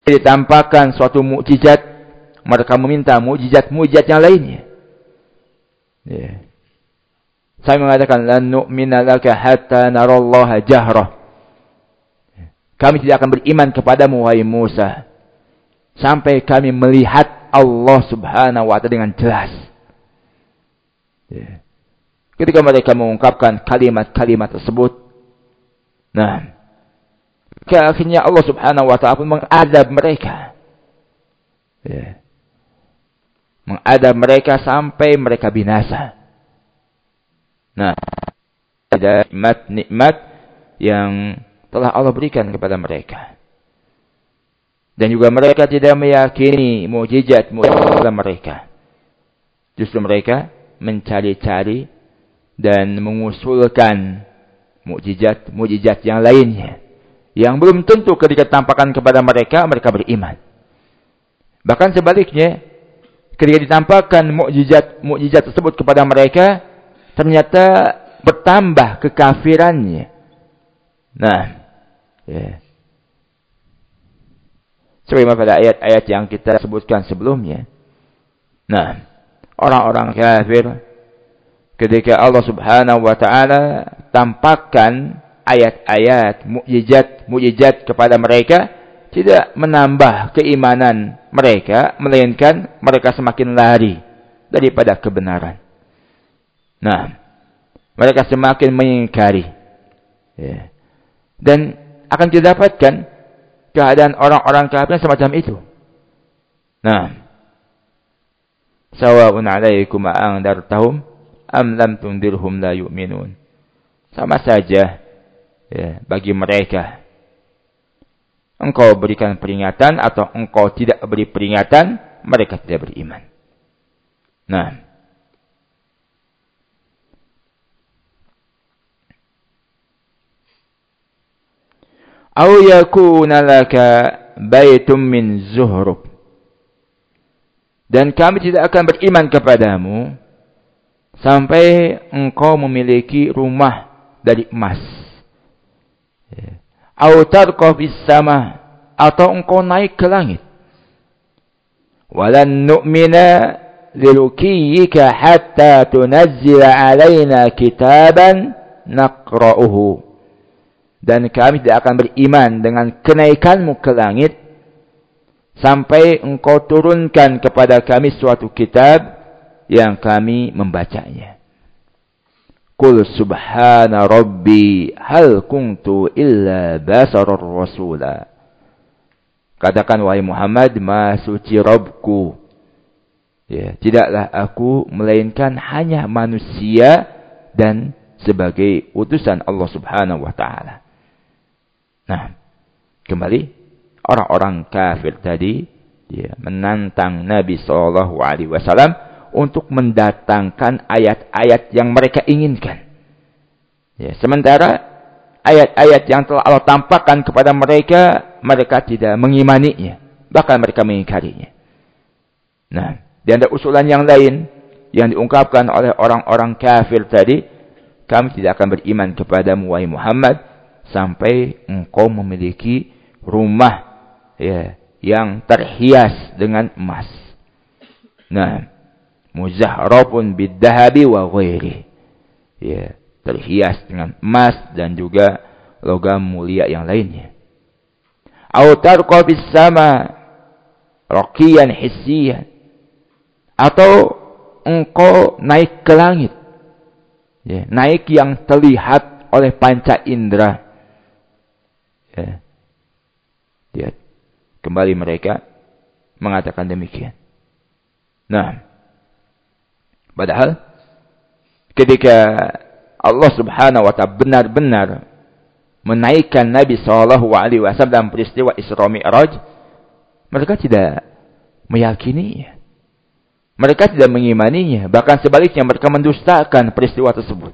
ditampakkan suatu mukjizat, mereka meminta mukjizat yang lainnya. Ya. Saya mengatakan lan nu'mina laka hatta narallaha jahrah. Kami tidak akan beriman kepadamu wahai Musa sampai kami melihat Allah Subhanahu wa taala dengan jelas. Ya. Ketika mereka mengungkapkan kalimat-kalimat tersebut, nah, akhirnya Allah Subhanahu wa taala pun mengadab mereka. Ya. Mengadab mereka sampai mereka binasa. Nah, ada nikmat yang telah Allah berikan kepada mereka. Dan juga mereka tidak meyakini mukjizat mereka. Justru mereka mencari-cari dan mengusulkan mukjizat yang lainnya. Yang belum tentu ketika ditampakkan kepada mereka, mereka beriman. Bahkan sebaliknya, ketika ditampakkan mukjizat tersebut kepada mereka, ternyata bertambah kekafirannya. Nah, ya. Sebagaimana pada ayat-ayat yang kita sebutkan sebelumnya. Nah, orang-orang kafir ketika Allah Subhanahu wa taala tampakkan ayat-ayat mukjizat kepada mereka, tidak menambah keimanan mereka, melainkan mereka semakin lari daripada kebenaran. Nah, mereka semakin mengingkari. Ya. Dan akan kita dapatkan keadaan orang-orang kafir semacam itu. Nah, sawa'un 'alaikum a'andartahum am lam tundirhum la yu'minun. Sama saja ya, bagi mereka. Engkau berikan peringatan atau engkau tidak beri peringatan, mereka tidak beriman. Nah, أو يكون لك بيت من زهرب. Dan kami tidak akan beriman kepadamu sampai engkau memiliki rumah dari emas. Au tarqa fis sama, atau engkau naik ke langit. Walan nu'mina lirukiyyika hatta tunazzila alaina kitaban naqra'uhu. Dan kami tidak akan beriman dengan kenaikanmu ke langit sampai engkau turunkan kepada kami suatu kitab yang kami membacanya. Qul subhana rabbi hal kuntu illa basarar rasula. Katakan wahai Muhammad, maha suci Rabbku. Ya, tidaklah aku melainkan hanya manusia dan sebagai utusan Allah Subhanahu wa taala. Nah, kembali orang-orang kafir tadi dia menantang Nabi SAW untuk mendatangkan ayat-ayat yang mereka inginkan. Ya, sementara ayat-ayat yang telah Allah tampakkan kepada mereka, mereka tidak mengimaninya, bahkan mereka mengingkarinya. Nah, di antara usulan yang lain yang diungkapkan oleh orang-orang kafir tadi, kami tidak akan beriman kepadamu wahai Muhammad sampai engkau memiliki rumah ya, yang terhias dengan emas. Nah, muzahharafun biddahabi wa ghairi. Ya, terhias dengan emas dan juga logam mulia yang lainnya. Au tarqa bis sama raqiyan hissiyan. Atau engkau naik ke langit. Ya, naik yang terlihat oleh panca indera. Ya. Lihat. Kembali mereka mengatakan demikian. Nah, padahal ketika Allah Subhanahu wa taala benar-benar menaikkan Nabi sallallahu alaihi wasallam dalam peristiwa Isra Mi'raj, mereka tidak meyakininya. Mereka tidak mengimaninya, bahkan sebaliknya mereka mendustakan peristiwa tersebut.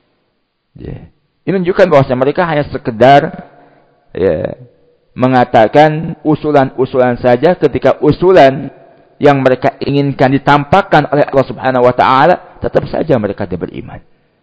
Ya. Ini menunjukkan bahwa mereka hanya sekedar ya, mengatakan usulan-usulan saja ketika usulan yang mereka inginkan ditampakkan oleh Allah Subhanahu wa taala, tetap saja mereka tidak beriman.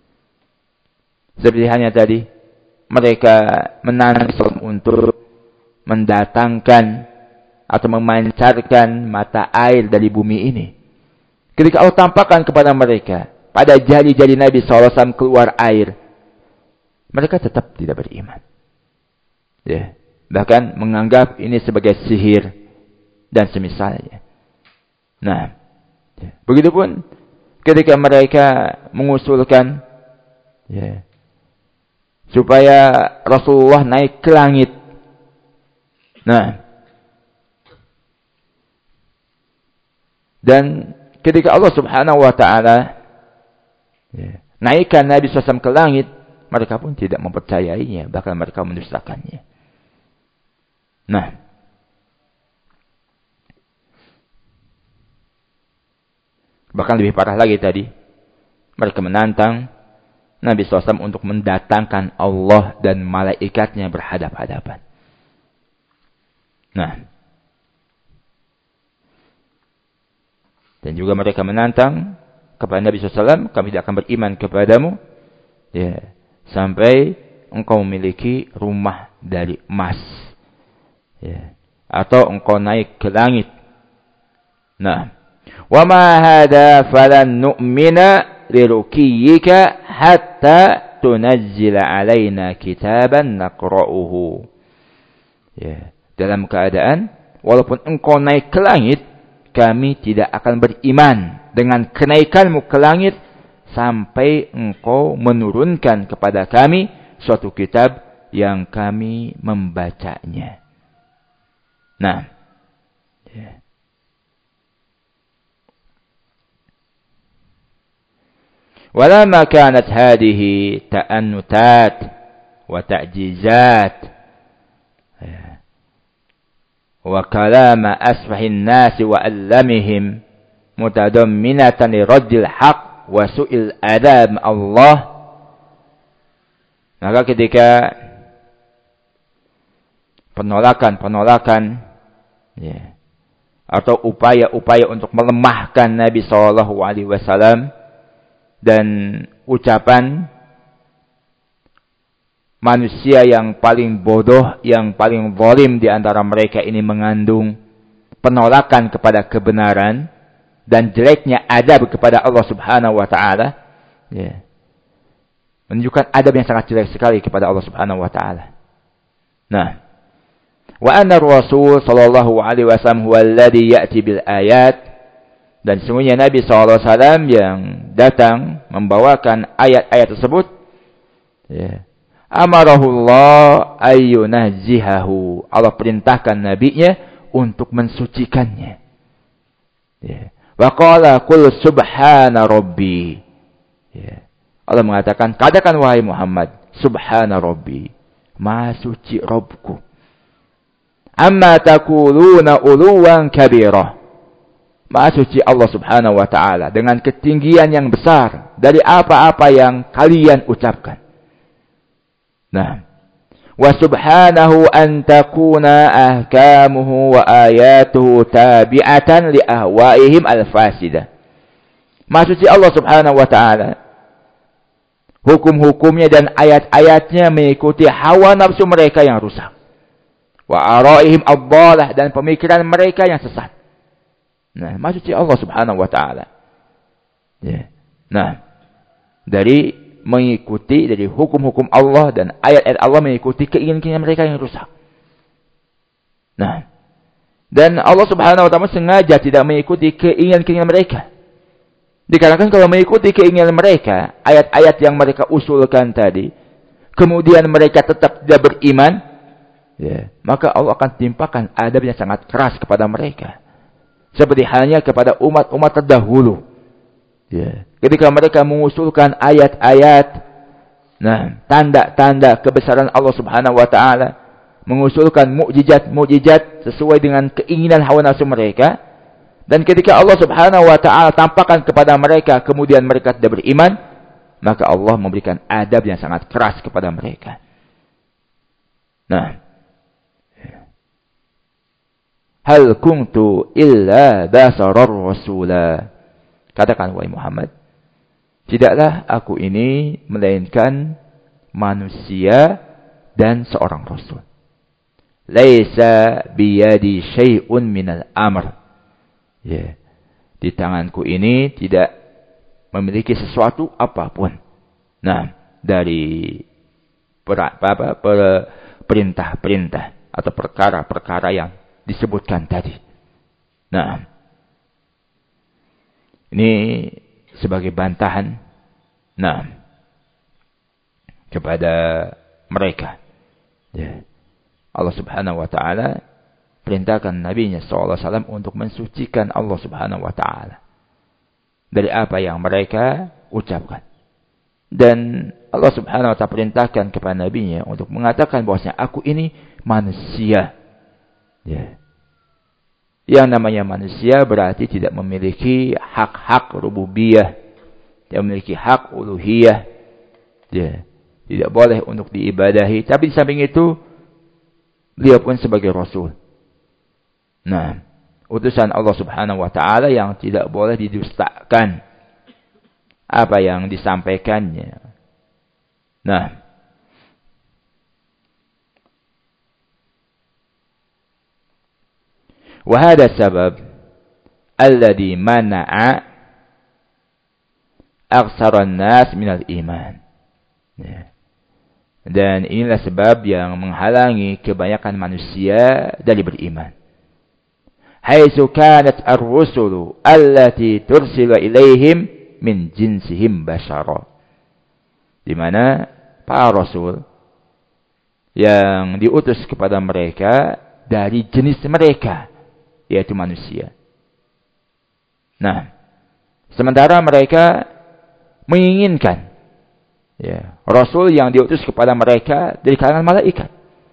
Seperti hanya tadi mereka menantang untuk mendatangkan atau memancarkan mata air dari bumi ini. Ketika Allah tampakkan kepada mereka, pada jari-jari Nabi SAW keluar air, mereka tetap tidak beriman. Ya. Bahkan menganggap ini sebagai sihir dan semisalnya. Nah, ya. Begitupun ketika mereka mengusulkan ya, supaya Rasulullah naik ke langit. Nah, dan ketika Allah Subhanahu wa taala ya, naikkan Nabi SAW ke langit, mereka pun tidak mempercayainya, bahkan mereka mendustakannya. Nah, bahkan lebih parah lagi tadi, mereka menantang Nabi SAW untuk mendatangkan Allah dan malaikatnya berhadap-hadapan. Nah, dan juga mereka menantang kepada Nabi SAW, kami tidak akan beriman kepadamu ya, sampai engkau memiliki rumah dari emas ya, atau engkau naik ke langit. Nah, wa ma hadha falan nu'mina lirukiyyika hatta tunazzila alaina kitaban naqra'uhu. Ya, dalam keadaan walaupun engkau naik ke langit, kami tidak akan beriman dengan kenaikanmu ke langit sampai engkau menurunkan kepada kami suatu kitab yang kami membacanya. Nah, ya. Walamma kanat hadhihi ta'annutat wa ta'jizat wa kalama asfahin nasi wa allamihim mutadamminatan li raddil haq wa su'il adab Allah. Maka ketika penolakan ya, atau upaya-upaya untuk melemahkan Nabi SAW dan ucapan manusia yang paling bodoh, yang paling zalim di antara mereka ini mengandung penolakan kepada kebenaran dan jeleknya adab kepada Allah Subhanahu wa taala. Ya. Menunjukkan adab yang sangat jelek sekali kepada Allah Subhanahu wa taala. Nah, wa anna Rasul sallallahu alaihi wasallam huwa alladhi ya'ti bil ayat, dan sesungguhnya Nabi sallallahu alaihi wasallam yang datang membawakan ayat-ayat tersebut. Ya. Amarahullah ayyunazzihahu. Allah perintahkan nabinya untuk mensucikannya. Ya. Wa qala qul subhana rabbi. Ya. Allah mengatakan, katakan wahai Muhammad, subhana rabbi, maha suci Rabbku. Amma taquluna uluwan kabira. Maha suci Allah Subhanahu wa taala dengan ketinggian yang besar dari apa-apa yang kalian ucapkan. Nah, wa subhanahu an takuna ahkamuhu wa ayatuhu tabi'atan li ahwaihim al-fasidah. Maha suci Allah Subhanahu wa taala, hukum-hukumnya dan ayat-ayatnya mengikuti hawa nafsu mereka yang rusak. Wa araihim ad-dhalah, dan pemikiran mereka yang sesat. Nah, maha suci Allah Subhanahu wa taala. Ya. Nah, dari mengikuti dari hukum-hukum Allah dan ayat-ayat Allah mengikuti keinginan mereka yang rusak. Nah, dan Allah Subhanahu wa taala sengaja tidak mengikuti keinginan mereka. Dikarenakan kalau mengikuti keinginan mereka, ayat-ayat yang mereka usulkan tadi, kemudian mereka tetap tidak beriman, ya, maka Allah akan timpakan adab yang sangat keras kepada mereka. Seperti halnya kepada umat-umat terdahulu. Ya. Ketika mereka mengusulkan ayat-ayat, nah, tanda-tanda kebesaran Allah Subhanahu wa taala, mengusulkan mukjizat-mukjizat sesuai dengan keinginan hawa nafsu mereka, dan ketika Allah Subhanahu wa taala tampakkan kepada mereka kemudian mereka tidak beriman, maka Allah memberikan adab yang sangat keras kepada mereka. Nah, hal kuntu illa basarar rasula. Katakan wahai Muhammad, tidaklah aku ini melainkan manusia dan seorang rasul. Laisa biyadi syai'un minal amr. Ya. Di tanganku ini tidak memiliki sesuatu apapun. Nah, dari perintah-perintah atau perkara-perkara yang disebutkan tadi. Nah, ini sebagai bantahan, nah, kepada mereka. Ya. Allah Subhanahu wa taala perintahkan Nabi-Nya sallallahu alaihi wasallam untuk mensucikan Allah Subhanahu wa taala dari apa yang mereka ucapkan. Dan Allah Subhanahu wa taala perintahkan kepada Nabi-Nya untuk mengatakan bahwasanya aku ini manusia. Ya. Yang namanya manusia berarti tidak memiliki hak-hak rububiyah, tidak memiliki hak uluhiyah. Ya. Tidak boleh untuk diibadahi. Tapi di samping itu beliau pun sebagai Rasul. Nah, utusan Allah Subhanahu wa taala yang tidak boleh didustakan apa yang disampaikannya. Nah, wa hadha sabab alladhi mana'a aktsara an-nas minal iman. Ya. Dan inilah sebab yang menghalangi kebanyakan manusia dari beriman. Haitsu kanat ar-rusulu allati tursilu ilaihim min jinsihim bashara. Di mana para rasul yang diutus kepada mereka dari jenis mereka, yaitu manusia. Nah, sementara mereka menginginkan ya, Rasul yang diutus kepada mereka dari kalangan malaikat.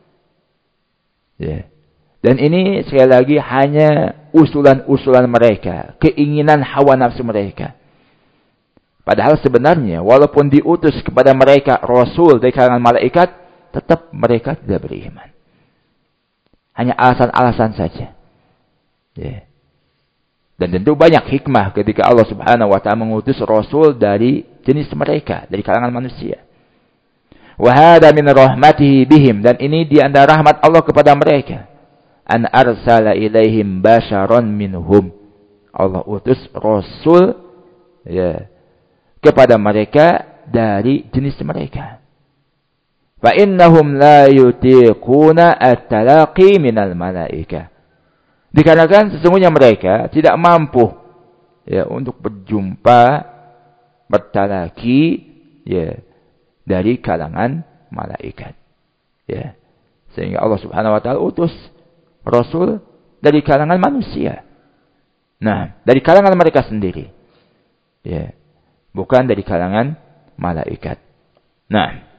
Ya. Dan ini sekali lagi hanya usulan-usulan mereka, keinginan hawa nafsu mereka. Padahal sebenarnya walaupun diutus kepada mereka Rasul dari kalangan malaikat, tetap mereka tidak beriman. Hanya alasan-alasan saja. Ya. Dan tentu banyak hikmah ketika Allah Subhanahu wa taala mengutus Rasul dari jenis mereka, dari kalangan manusia. Wa hadza min rahmatihi bihim, dan ini di antara rahmat Allah kepada mereka. An arsala ilaihim basharan minhum. Allah utus Rasul ya, kepada mereka dari jenis mereka. Fa innahum la yutiquna at-talaqi minal malaikah. Dikarenakan sesungguhnya mereka tidak mampu ya untuk berjumpa, bertalaki ya dari kalangan malaikat. Ya. Sehingga Allah Subhanahu wa taala utus Rasul dari kalangan manusia. Nah, dari kalangan mereka sendiri. Ya. Bukan dari kalangan malaikat. Nah,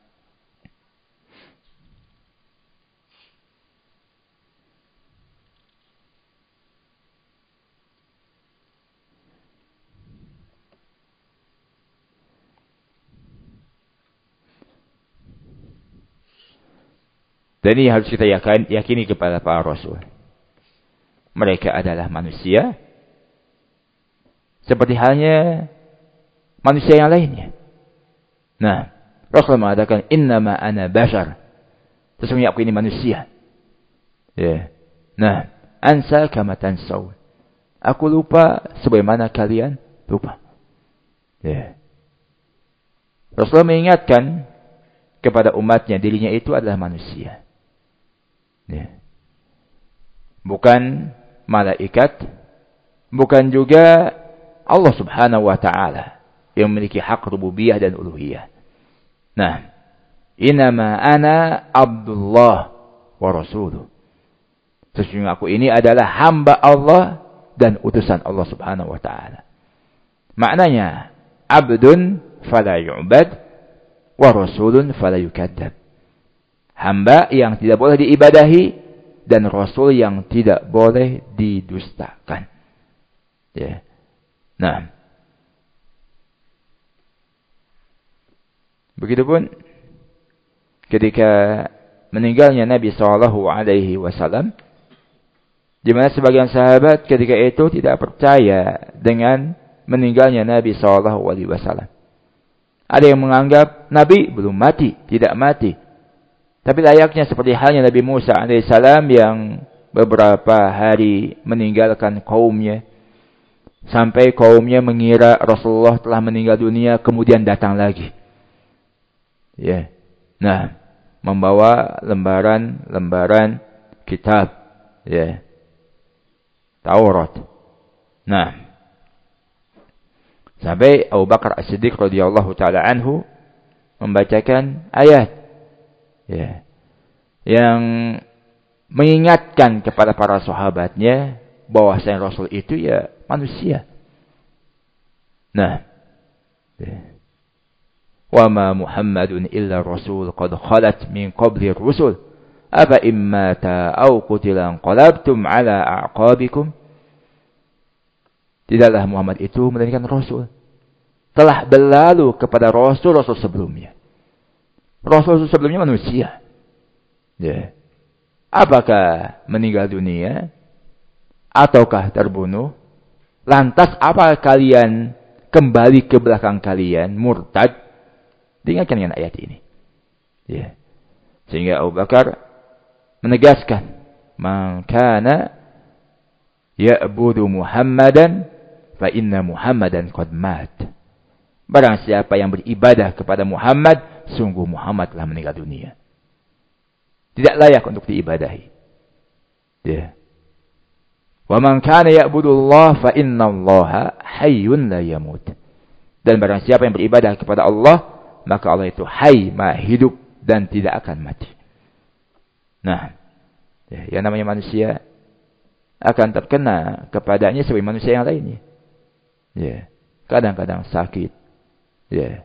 dan ini harus kita yakini kepada para Rasul. Mereka adalah manusia. Seperti halnya manusia yang lainnya. Nah, Rasul mengatakan, innama ana bashar. Sesungguhnya aku ini manusia. Ya. Nah, ansa kama tansaun. Aku lupa sebagaimana kalian lupa. Ya. Rasul mengingatkan kepada umatnya, dirinya itu adalah manusia. Ya. Bukan malaikat, bukan juga Allah Subhanahu wa taala yang memiliki hak rububiyah dan uluhiyah. Nah, innama ana Abdullah wa rasuluh. Sesungguhnya aku ini adalah hamba Allah dan utusan Allah Subhanahu wa taala. Maknanya, abdun fala yu'bad wa rasulun fala yukadzab. Hamba yang tidak boleh diibadahi dan Rasul yang tidak boleh didustakan. Ya. Nah, begitupun ketika meninggalnya Nabi Shallallahu Alaihi Wasallam, di mana sebagian sahabat ketika itu tidak percaya dengan meninggalnya Nabi Shallallahu Alaihi Wasallam. Ada yang menganggap Nabi belum mati, tidak mati. Tapi layaknya seperti halnya Nabi Musa alaihissalam yang beberapa hari meninggalkan kaumnya. Sampai kaumnya mengira Rasulullah telah meninggal dunia, kemudian datang lagi. Ya. Nah, membawa lembaran-lembaran kitab. Ya. Taurat. Nah. Sampai Abu Bakar As-Siddiq radhiyallahu taala anhu membacakan ayat. Ya. Yang mengingatkan kepada para sahabatnya bahwasanya Rasul itu ya manusia. Nah, wa ma Muhammadun illa rasul qad khalat min qabli rusul afa immata aw qutila qalabtum ala a'qabikum. Tidaklah Muhammad itu melainkan rasul. Telah berlalu kepada rasul-rasul sebelumnya. Rasul sebelumnya manusia. Ya. Apakah meninggal dunia ataukah terbunuh? Lantas apa kalian kembali ke belakang kalian murtad? Diingatkan dengan ayat ini. Ya. Sehingga Abu Bakar menegaskan, "Man kana ya'budu Muhammadan fa inna Muhammadan qad mat." Barang siapa yang beribadah kepada Muhammad, sungguh Muhammad telah meninggal dunia. Tidak layak untuk diibadahi. Ya. Wa man kana ya'budu Allah fa innallaha hayyun la yamut. Dan barang siapa yang beribadah kepada Allah, maka Allah itu hayy, maha hidup dan tidak akan mati. Nah, yang namanya manusia akan terkena kepadanya sebagai manusia yang lainnya. Ya, kadang-kadang sakit. Ya.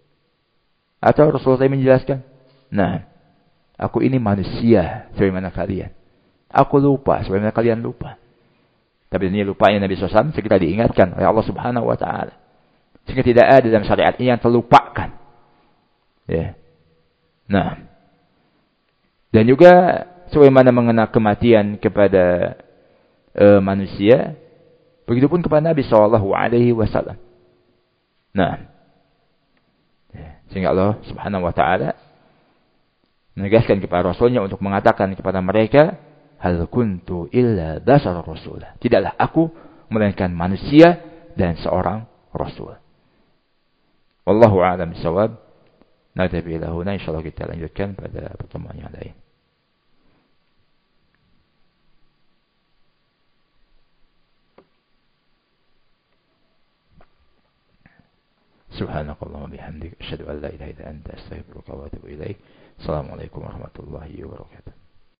Atau Rasulullah menjelaskan, "Nah, aku ini manusia sebagaimana kalian. Aku lupa sebagaimana kalian lupa." Tapi ini lupanya Nabi SAW segera diingatkan oleh Allah Subhanahu wa taala. Sehingga tidak ada dalam syariat ini yang terlupakan. Ya. Nah. Dan juga sebagaimana mengenal kematian kepada manusia, begitupun kepada Nabi SAW. Nah. Ya. Sehingga Allah Subhanahu wa taala menegaskan kepada Rasulnya untuk mengatakan kepada mereka, "Hal kuntu illa basar rasulah." Tidaklah aku melainkan manusia dan seorang rasul. Wallahu a'lam bishawab. Naktafi ila huna, insyaallah kita lanjutkan pada pertemuan yang lain. Subhanakallahumma bihamdika asyhadu an la ilaha illa anta astaghfiruka wa atubu ilaik. Assalamualaikum warahmatullahi wabarakatuh.